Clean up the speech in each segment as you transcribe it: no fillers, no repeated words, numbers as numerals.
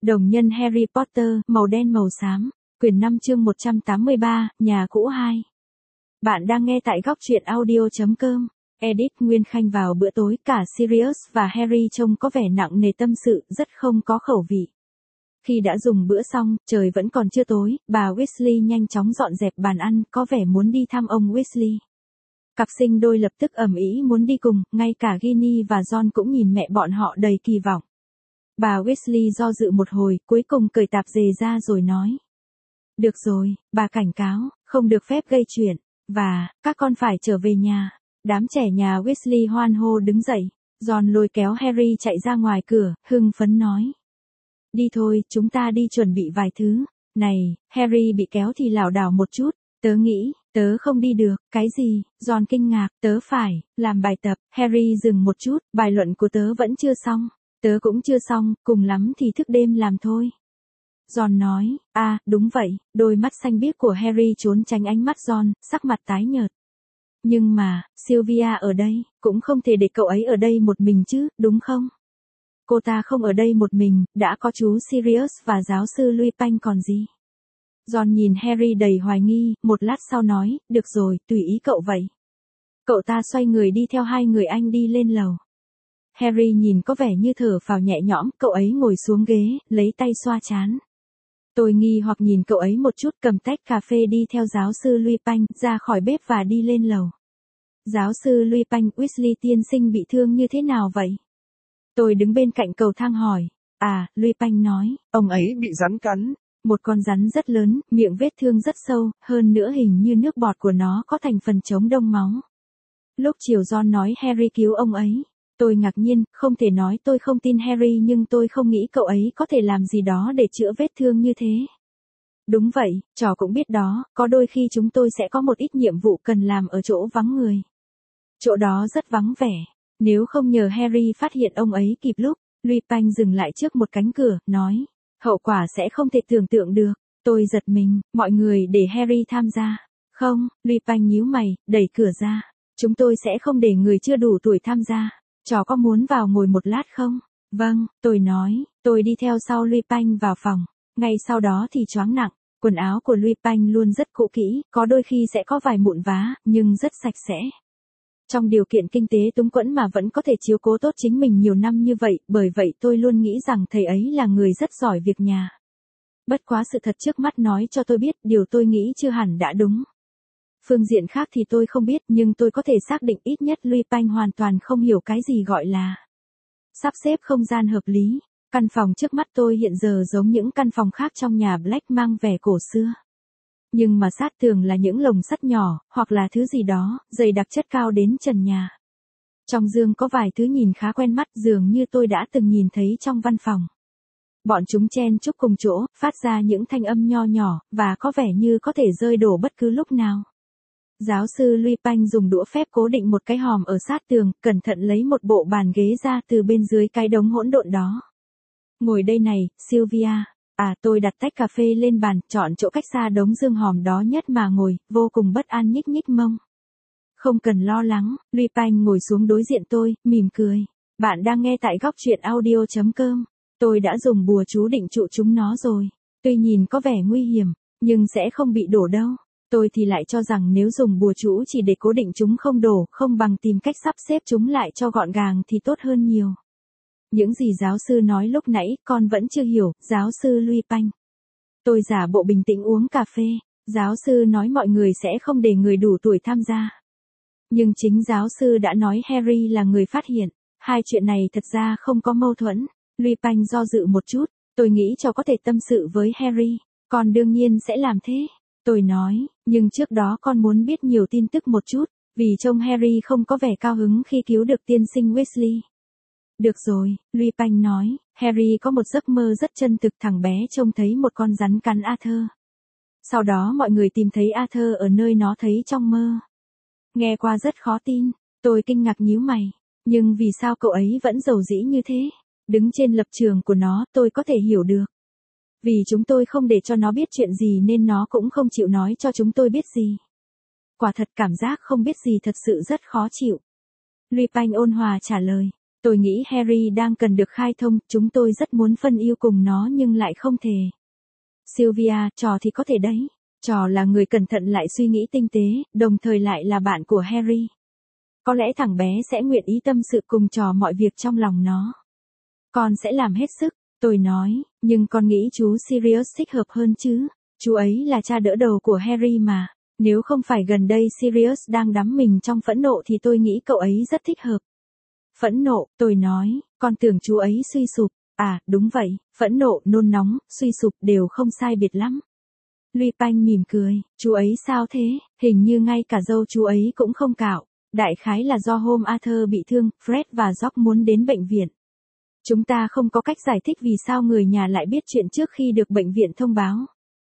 Đồng nhân Harry Potter, màu đen màu xám, quyển 5 chương 183, nhà cũ 2. Bạn đang nghe tại góc truyện audio.com. Edit Nguyên Khanh vào bữa tối, cả Sirius và Harry trông có vẻ nặng nề tâm sự, rất không có khẩu vị. Khi đã dùng bữa xong, trời vẫn còn chưa tối, bà Weasley nhanh chóng dọn dẹp bàn ăn, có vẻ muốn đi thăm ông Weasley. Cặp sinh đôi lập tức ầm ĩ muốn đi cùng, ngay cả Ginny và Ron cũng nhìn mẹ bọn họ đầy kỳ vọng. Bà Weasley do dự một hồi, cuối cùng cởi tạp dề ra rồi nói. Được rồi, bà cảnh cáo, không được phép gây chuyện, và, các con phải trở về nhà. Đám trẻ nhà Weasley hoan hô đứng dậy, Ron lôi kéo Harry chạy ra ngoài cửa, hưng phấn nói. Đi thôi, chúng ta đi chuẩn bị vài thứ. Này, Harry bị kéo thì lảo đảo một chút, tớ nghĩ, tớ không đi được, cái gì, Ron kinh ngạc, tớ phải, làm bài tập, Harry dừng một chút, bài luận của tớ vẫn chưa xong. Tớ cũng chưa xong, cùng lắm thì thức đêm làm thôi. Ron nói, đúng vậy, đôi mắt xanh biếc của Harry trốn tránh ánh mắt Ron, sắc mặt tái nhợt. Nhưng mà, Sylvia ở đây, cũng không thể để cậu ấy ở đây một mình chứ, đúng không? Cô ta không ở đây một mình, đã có chú Sirius và giáo sư Lupin còn gì. Ron nhìn Harry đầy hoài nghi, một lát sau nói, được rồi, tùy ý cậu vậy. Cậu ta xoay người đi theo hai người anh đi lên lầu. Harry nhìn có vẻ như thở phào nhẹ nhõm, cậu ấy ngồi xuống ghế, lấy tay xoa trán. Tôi nghi hoặc nhìn cậu ấy một chút, cầm tách cà phê đi theo giáo sư Lupin ra khỏi bếp và đi lên lầu. Giáo sư Lupin, Weasley tiên sinh bị thương như thế nào vậy? Tôi đứng bên cạnh cầu thang hỏi. Lupin nói, ông ấy bị rắn cắn. Một con rắn rất lớn, miệng vết thương rất sâu, hơn nữa hình như nước bọt của nó có thành phần chống đông máu. Lúc chiều Ron nói Harry cứu ông ấy. Tôi ngạc nhiên, không thể nói tôi không tin Harry nhưng tôi không nghĩ cậu ấy có thể làm gì đó để chữa vết thương như thế. Đúng vậy, trò cũng biết đó, có đôi khi chúng tôi sẽ có một ít nhiệm vụ cần làm ở chỗ vắng người. Chỗ đó rất vắng vẻ, nếu không nhờ Harry phát hiện ông ấy kịp lúc, Lupin dừng lại trước một cánh cửa, nói, hậu quả sẽ không thể tưởng tượng được. Tôi giật mình, mọi người để Harry tham gia. Không, Lupin nhíu mày, đẩy cửa ra. Chúng tôi sẽ không để người chưa đủ tuổi tham gia. Trò có muốn vào ngồi một lát không? Vâng, tôi nói, tôi đi theo sau Lupin vào phòng. Ngay sau đó thì choáng nặng, quần áo của Lupin luôn rất cũ kỹ, có đôi khi sẽ có vài mụn vá, nhưng rất sạch sẽ. Trong điều kiện kinh tế túng quẫn mà vẫn có thể chiếu cố tốt chính mình nhiều năm như vậy, bởi vậy tôi luôn nghĩ rằng thầy ấy là người rất giỏi việc nhà. Bất quá sự thật trước mắt nói cho tôi biết điều tôi nghĩ chưa hẳn đã đúng. Phương diện khác thì tôi không biết nhưng tôi có thể xác định ít nhất Lupin hoàn toàn không hiểu cái gì gọi là sắp xếp không gian hợp lý. Căn phòng trước mắt tôi hiện giờ giống những căn phòng khác trong nhà Black mang vẻ cổ xưa. Nhưng mà sát tường là những lồng sắt nhỏ, hoặc là thứ gì đó, dày đặc chất cao đến trần nhà. Trong giường có vài thứ nhìn khá quen mắt dường như tôi đã từng nhìn thấy trong văn phòng. Bọn chúng chen chúc cùng chỗ, phát ra những thanh âm nho nhỏ, và có vẻ như có thể rơi đổ bất cứ lúc nào. Giáo sư Lupin dùng đũa phép cố định một cái hòm ở sát tường, cẩn thận lấy một bộ bàn ghế ra từ bên dưới cái đống hỗn độn đó. Ngồi đây này, Sylvia. Tôi đặt tách cà phê lên bàn, chọn chỗ cách xa đống dương hòm đó nhất mà ngồi, vô cùng bất an nhích nhích mông. Không cần lo lắng, Lupin ngồi xuống đối diện tôi, mỉm cười. Bạn đang nghe tại góc truyện audio.com. Tôi đã dùng bùa chú định trụ chúng nó rồi. Tuy nhìn có vẻ nguy hiểm, nhưng sẽ không bị đổ đâu. Tôi thì lại cho rằng nếu dùng bùa chú chỉ để cố định chúng không đổ, không bằng tìm cách sắp xếp chúng lại cho gọn gàng thì tốt hơn nhiều. Những gì giáo sư nói lúc nãy, con vẫn chưa hiểu, giáo sư Lupin. Tôi giả bộ bình tĩnh uống cà phê. Giáo sư nói mọi người sẽ không để người đủ tuổi tham gia. Nhưng chính giáo sư đã nói Harry là người phát hiện. Hai chuyện này thật ra không có mâu thuẫn. Lupin do dự một chút. Tôi nghĩ cho có thể tâm sự với Harry. Con đương nhiên sẽ làm thế. Tôi nói, nhưng trước đó con muốn biết nhiều tin tức một chút. Vì trông Harry không có vẻ cao hứng khi cứu được tiên sinh Weasley. Được rồi, Lupin nói, Harry có một giấc mơ rất chân thực, thằng bé trông thấy một con rắn cắn Arthur. Sau đó mọi người tìm thấy Arthur ở nơi nó thấy trong mơ. Nghe qua rất khó tin, tôi kinh ngạc nhíu mày, nhưng vì sao cậu ấy vẫn giàu dĩ như thế? Đứng trên lập trường của nó, tôi có thể hiểu được. Vì chúng tôi không để cho nó biết chuyện gì nên nó cũng không chịu nói cho chúng tôi biết gì. Quả thật cảm giác không biết gì thật sự rất khó chịu. Lupin ôn hòa trả lời. Tôi nghĩ Harry đang cần được khai thông, chúng tôi rất muốn phân yêu cùng nó nhưng lại không thể. Sylvia, trò thì có thể đấy. Trò là người cẩn thận lại suy nghĩ tinh tế, đồng thời lại là bạn của Harry. Có lẽ thằng bé sẽ nguyện ý tâm sự cùng trò mọi việc trong lòng nó. Con sẽ làm hết sức, tôi nói, nhưng con nghĩ chú Sirius thích hợp hơn chứ. Chú ấy là cha đỡ đầu của Harry mà. Nếu không phải gần đây Sirius đang đắm mình trong phẫn nộ thì tôi nghĩ cậu ấy rất thích hợp. Phẫn nộ, tôi nói, con tưởng chú ấy suy sụp. À, đúng vậy, phẫn nộ, nôn nóng, suy sụp đều không sai biệt lắm. Lupin mỉm cười, chú ấy sao thế, hình như ngay cả râu chú ấy cũng không cạo. Đại khái là do hôm Arthur bị thương, Fred và George muốn đến bệnh viện. Chúng ta không có cách giải thích vì sao người nhà lại biết chuyện trước khi được bệnh viện thông báo.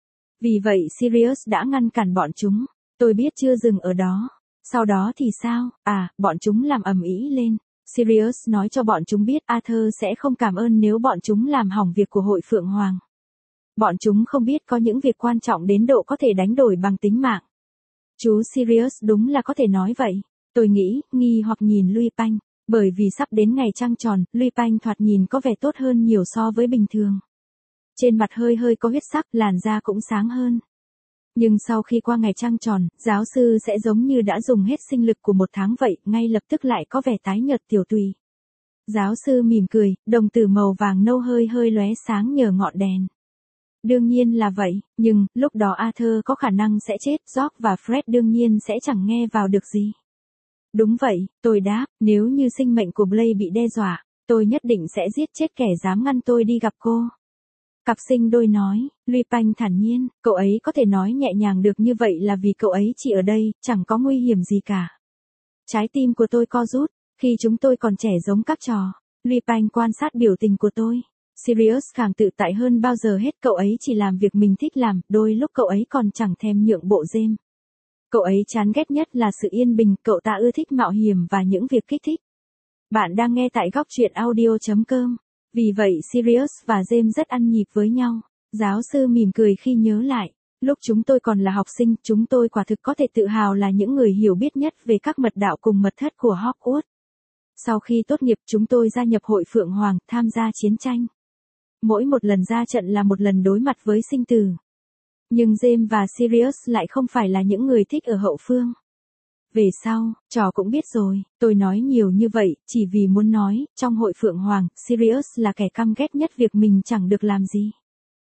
Vì vậy Sirius đã ngăn cản bọn chúng. Tôi biết chưa dừng ở đó. Sau đó thì sao? À, bọn chúng làm ầm ĩ lên. Sirius nói cho bọn chúng biết Arthur sẽ không cảm ơn nếu bọn chúng làm hỏng việc của hội Phượng Hoàng. Bọn chúng không biết có những việc quan trọng đến độ có thể đánh đổi bằng tính mạng. Chú Sirius đúng là có thể nói vậy. Tôi nghĩ, nghi hoặc nhìn Lupin. Bởi vì sắp đến ngày trăng tròn, Lupin thoạt nhìn có vẻ tốt hơn nhiều so với bình thường. Trên mặt hơi hơi có huyết sắc, làn da cũng sáng hơn. Nhưng sau khi qua ngày trăng tròn, giáo sư sẽ giống như đã dùng hết sinh lực của một tháng vậy, ngay lập tức lại có vẻ tái nhợt tiểu tụy. Giáo sư mỉm cười, đồng tử màu vàng nâu hơi hơi lóe sáng nhờ ngọn đèn. Đương nhiên là vậy, nhưng, lúc đó Arthur có khả năng sẽ chết, George và Fred đương nhiên sẽ chẳng nghe vào được gì. Đúng vậy, tôi đáp, nếu như sinh mệnh của Blaise bị đe dọa, tôi nhất định sẽ giết chết kẻ dám ngăn tôi đi gặp cô. Cặp sinh đôi nói, Lupin thản nhiên, cậu ấy có thể nói nhẹ nhàng được như vậy là vì cậu ấy chỉ ở đây, chẳng có nguy hiểm gì cả. Trái tim của tôi co rút, khi chúng tôi còn trẻ giống các trò. Lupin quan sát biểu tình của tôi. Sirius càng tự tại hơn bao giờ hết, cậu ấy chỉ làm việc mình thích làm, đôi lúc cậu ấy còn chẳng thèm nhượng bộ James. Cậu ấy chán ghét nhất là sự yên bình, cậu ta ưa thích mạo hiểm và những việc kích thích. Bạn đang nghe tại góc truyện audio.com. Vì vậy Sirius và James rất ăn nhịp với nhau. Giáo sư mỉm cười khi nhớ lại. Lúc chúng tôi còn là học sinh, chúng tôi quả thực có thể tự hào là những người hiểu biết nhất về các mật đạo cùng mật thất của Hogwarts. Sau khi tốt nghiệp chúng tôi gia nhập hội Phượng Hoàng, tham gia chiến tranh. Mỗi một lần ra trận là một lần đối mặt với sinh tử. Nhưng James và Sirius lại không phải là những người thích ở hậu phương. Về sau, trò cũng biết rồi, tôi nói nhiều như vậy, chỉ vì muốn nói, trong hội Phượng Hoàng, Sirius là kẻ căm ghét nhất việc mình chẳng được làm gì.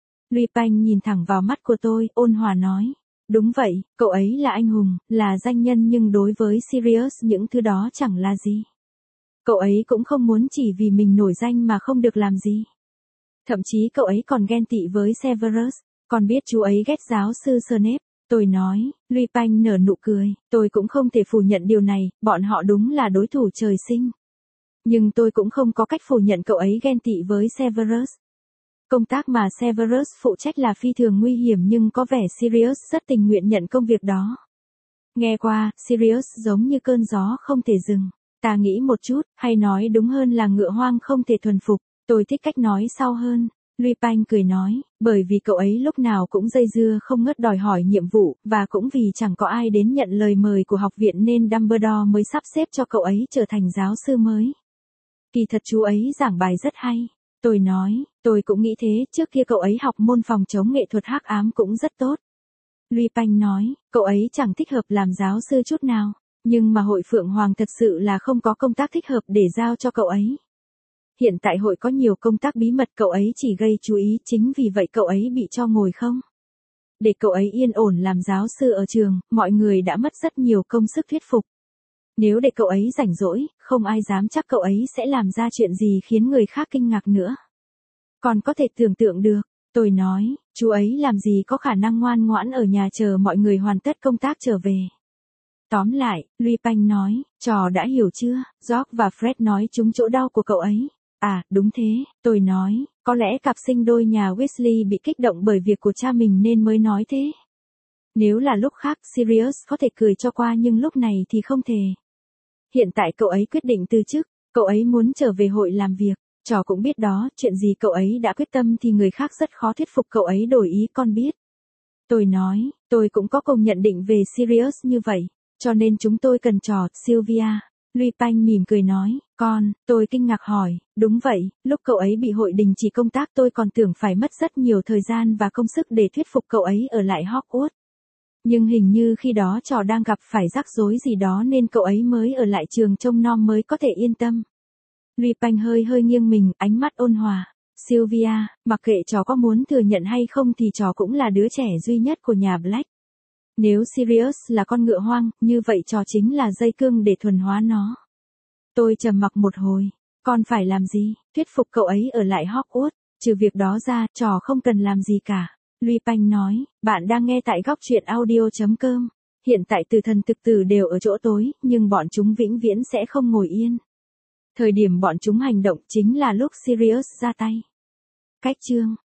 Lupin nhìn thẳng vào mắt của tôi, ôn hòa nói. Đúng vậy, cậu ấy là anh hùng, là danh nhân nhưng đối với Sirius những thứ đó chẳng là gì. Cậu ấy cũng không muốn chỉ vì mình nổi danh mà không được làm gì. Thậm chí cậu ấy còn ghen tị với Severus, còn biết chú ấy ghét giáo sư Snape. Tôi nói, Lupin nở nụ cười, tôi cũng không thể phủ nhận điều này, bọn họ đúng là đối thủ trời sinh. Nhưng tôi cũng không có cách phủ nhận cậu ấy ghen tị với Severus. Công tác mà Severus phụ trách là phi thường nguy hiểm nhưng có vẻ Sirius rất tình nguyện nhận công việc đó. Nghe qua, Sirius giống như cơn gió không thể dừng. Ta nghĩ một chút, hay nói đúng hơn là ngựa hoang không thể thuần phục. Tôi thích cách nói sau hơn. Lupin cười nói, bởi vì cậu ấy lúc nào cũng dây dưa không ngớt đòi hỏi nhiệm vụ, và cũng vì chẳng có ai đến nhận lời mời của học viện nên Dumbledore mới sắp xếp cho cậu ấy trở thành giáo sư mới. Kỳ thật chú ấy giảng bài rất hay. Tôi nói, tôi cũng nghĩ thế, trước kia cậu ấy học môn phòng chống nghệ thuật hắc ám cũng rất tốt. Lupin nói, cậu ấy chẳng thích hợp làm giáo sư chút nào, nhưng mà hội Phượng Hoàng thật sự là không có công tác thích hợp để giao cho cậu ấy. Hiện tại hội có nhiều công tác bí mật, cậu ấy chỉ gây chú ý, chính vì vậy cậu ấy bị cho ngồi không. Để cậu ấy yên ổn làm giáo sư ở trường, mọi người đã mất rất nhiều công sức thuyết phục. Nếu để cậu ấy rảnh rỗi, không ai dám chắc cậu ấy sẽ làm ra chuyện gì khiến người khác kinh ngạc nữa. Còn có thể tưởng tượng được, tôi nói, chú ấy làm gì có khả năng ngoan ngoãn ở nhà chờ mọi người hoàn tất công tác trở về. Tóm lại, Lupin nói, trò đã hiểu chưa, George và Fred nói trúng chỗ đau của cậu ấy. À, đúng thế, tôi nói, có lẽ cặp sinh đôi nhà Weasley bị kích động bởi việc của cha mình nên mới nói thế. Nếu là lúc khác Sirius có thể cười cho qua nhưng lúc này thì không thể. Hiện tại cậu ấy quyết định từ chức, cậu ấy muốn trở về hội làm việc, trò cũng biết đó, chuyện gì cậu ấy đã quyết tâm thì người khác rất khó thuyết phục cậu ấy đổi ý, con biết. Tôi nói, tôi cũng có cùng nhận định về Sirius như vậy, cho nên chúng tôi cần trò, Sylvia. Lupin mỉm cười nói, Tôi kinh ngạc hỏi, đúng vậy, lúc cậu ấy bị hội đình chỉ công tác tôi còn tưởng phải mất rất nhiều thời gian và công sức để thuyết phục cậu ấy ở lại Hogwarts. Nhưng hình như khi đó trò đang gặp phải rắc rối gì đó nên cậu ấy mới ở lại trường trông nom mới có thể yên tâm. Lupin hơi nghiêng mình, ánh mắt ôn hòa. Sylvia, mặc kệ trò có muốn thừa nhận hay không thì trò cũng là đứa trẻ duy nhất của nhà Black. Nếu Sirius là con ngựa hoang, như vậy trò chính là dây cương để thuần hóa nó. Tôi trầm mặc một hồi. Con phải làm gì? Thuyết phục cậu ấy ở lại Hogwarts. Trừ việc đó ra, trò không cần làm gì cả. Lupin nói, bạn đang nghe tại góc truyện audio.com. Hiện tại Tử Thần thực tử đều ở chỗ tối, nhưng bọn chúng vĩnh viễn sẽ không ngồi yên. Thời điểm bọn chúng hành động chính là lúc Sirius ra tay. Cách chương